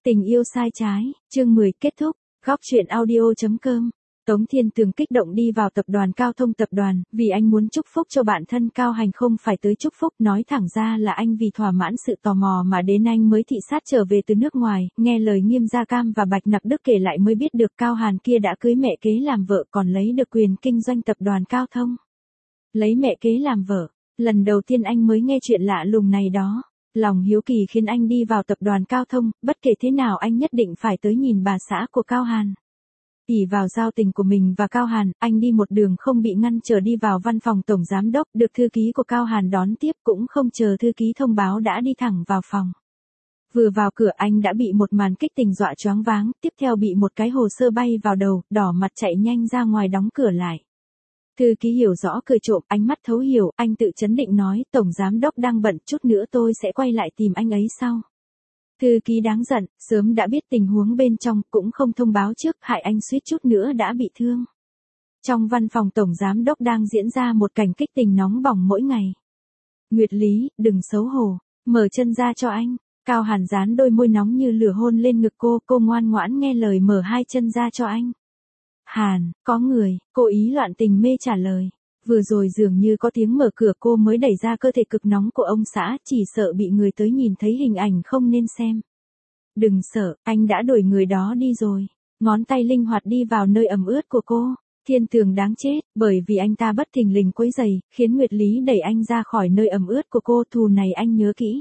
Tình yêu sai trái, chương 10 kết thúc, góc truyện audio.com. Tống Thiên Tường kích động đi vào tập đoàn Cao Thông tập đoàn, vì anh muốn chúc phúc cho bạn thân Cao Hành, không phải tới chúc phúc, nói thẳng ra là anh vì thỏa mãn sự tò mò mà đến anh mới thị sát trở về từ nước ngoài, nghe lời Nghiêm Gia Cam và Bạch Nặc Đức kể lại mới biết được Cao Hàn kia đã cưới mẹ kế làm vợ, còn lấy được quyền kinh doanh tập đoàn Cao Thông. Lấy mẹ kế làm vợ, lần đầu tiên anh mới nghe chuyện lạ lùng này đó. Lòng hiếu kỳ khiến anh đi vào tập đoàn Cao Thông, bất kể thế nào anh nhất định phải tới nhìn bà xã của Cao Hàn. Ỷ vào giao tình của mình và Cao Hàn, anh đi một đường không bị ngăn trở đi vào văn phòng tổng giám đốc, được thư ký của Cao Hàn đón tiếp, cũng không chờ thư ký thông báo đã đi thẳng vào phòng. Vừa vào cửa anh đã bị một màn kích tình dọa choáng váng, tiếp theo bị một cái hồ sơ bay vào đầu, đỏ mặt chạy nhanh ra ngoài đóng cửa lại. Thư ký hiểu rõ cười trộm, ánh mắt thấu hiểu, anh tự chấn định nói, tổng giám đốc đang bận, chút nữa tôi sẽ quay lại tìm anh ấy sau. Thư ký đáng giận, sớm đã biết tình huống bên trong, cũng không thông báo trước, hại anh suýt chút nữa đã bị thương. Trong văn phòng tổng giám đốc đang diễn ra một cảnh kích tình nóng bỏng mỗi ngày. Nguyệt Lý, đừng xấu hổ, mở chân ra cho anh. Cao Hàn dán đôi môi nóng như lửa hôn lên ngực cô ngoan ngoãn nghe lời mở hai chân ra cho anh. Hàn, có người, cô ý loạn tình mê trả lời. Vừa rồi dường như có tiếng mở cửa, cô mới đẩy ra cơ thể cực nóng của ông xã, chỉ sợ bị người tới nhìn thấy hình ảnh không nên xem. Đừng sợ, anh đã đuổi người đó đi rồi. Ngón tay linh hoạt đi vào nơi ẩm ướt của cô. Thiên Tường đáng chết, bởi vì anh ta bất thình lình quấy rầy, khiến Nguyệt Lý đẩy anh ra khỏi nơi ẩm ướt của cô, thù này anh nhớ kỹ.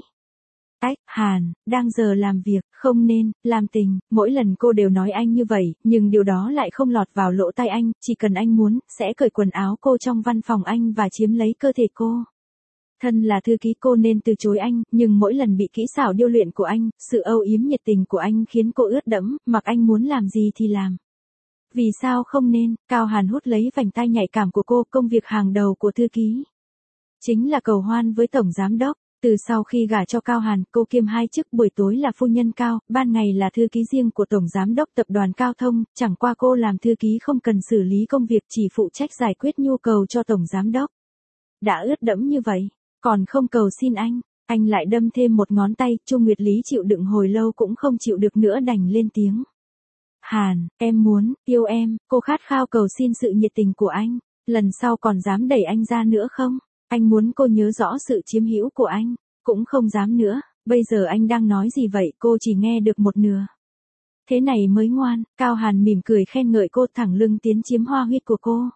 Hàn, đang giờ làm việc, không nên làm tình, mỗi lần cô đều nói anh như vậy, nhưng điều đó lại không lọt vào lỗ tai anh, chỉ cần anh muốn, sẽ cởi quần áo cô trong văn phòng anh và chiếm lấy cơ thể cô. Thân là thư ký cô nên từ chối anh, nhưng mỗi lần bị kỹ xảo điêu luyện của anh, sự âu yếm nhiệt tình của anh khiến cô ướt đẫm, mặc anh muốn làm gì thì làm. Vì sao không nên? Cao Hàn hút lấy vành tai nhạy cảm của cô, công việc hàng đầu của thư ký chính là cầu hoan với tổng giám đốc. Từ sau khi gả cho Cao Hàn, cô kiêm hai chức, buổi tối là phu nhân Cao, ban ngày là thư ký riêng của tổng giám đốc tập đoàn Cao Thông, chẳng qua cô làm thư ký không cần xử lý công việc, chỉ phụ trách giải quyết nhu cầu cho tổng giám đốc. Đã ướt đẫm như vậy, còn không cầu xin anh lại đâm thêm một ngón tay, Chu Nguyệt Lý chịu đựng hồi lâu cũng không chịu được nữa đành lên tiếng. Hàn, em muốn, yêu em, cô khát khao cầu xin sự nhiệt tình của anh, lần sau còn dám đẩy anh ra nữa không? Anh muốn cô nhớ rõ sự chiếm hữu của anh, cũng không dám nữa, bây giờ anh đang nói gì vậy, cô chỉ nghe được một nửa. Thế này mới ngoan, Cao Hàn mỉm cười khen ngợi cô, thẳng lưng tiến chiếm hoa huyết của cô.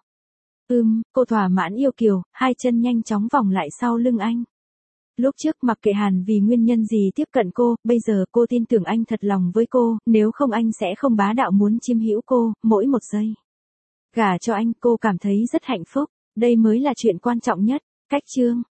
Cô thỏa mãn yêu kiều, hai chân nhanh chóng vòng lại sau lưng anh. Lúc trước mặc kệ Hàn vì nguyên nhân gì tiếp cận cô, bây giờ cô tin tưởng anh thật lòng với cô, nếu không anh sẽ không bá đạo muốn chiếm hữu cô, mỗi một giây. Gả cho anh, cô cảm thấy rất hạnh phúc, đây mới là chuyện quan trọng nhất. Cách chương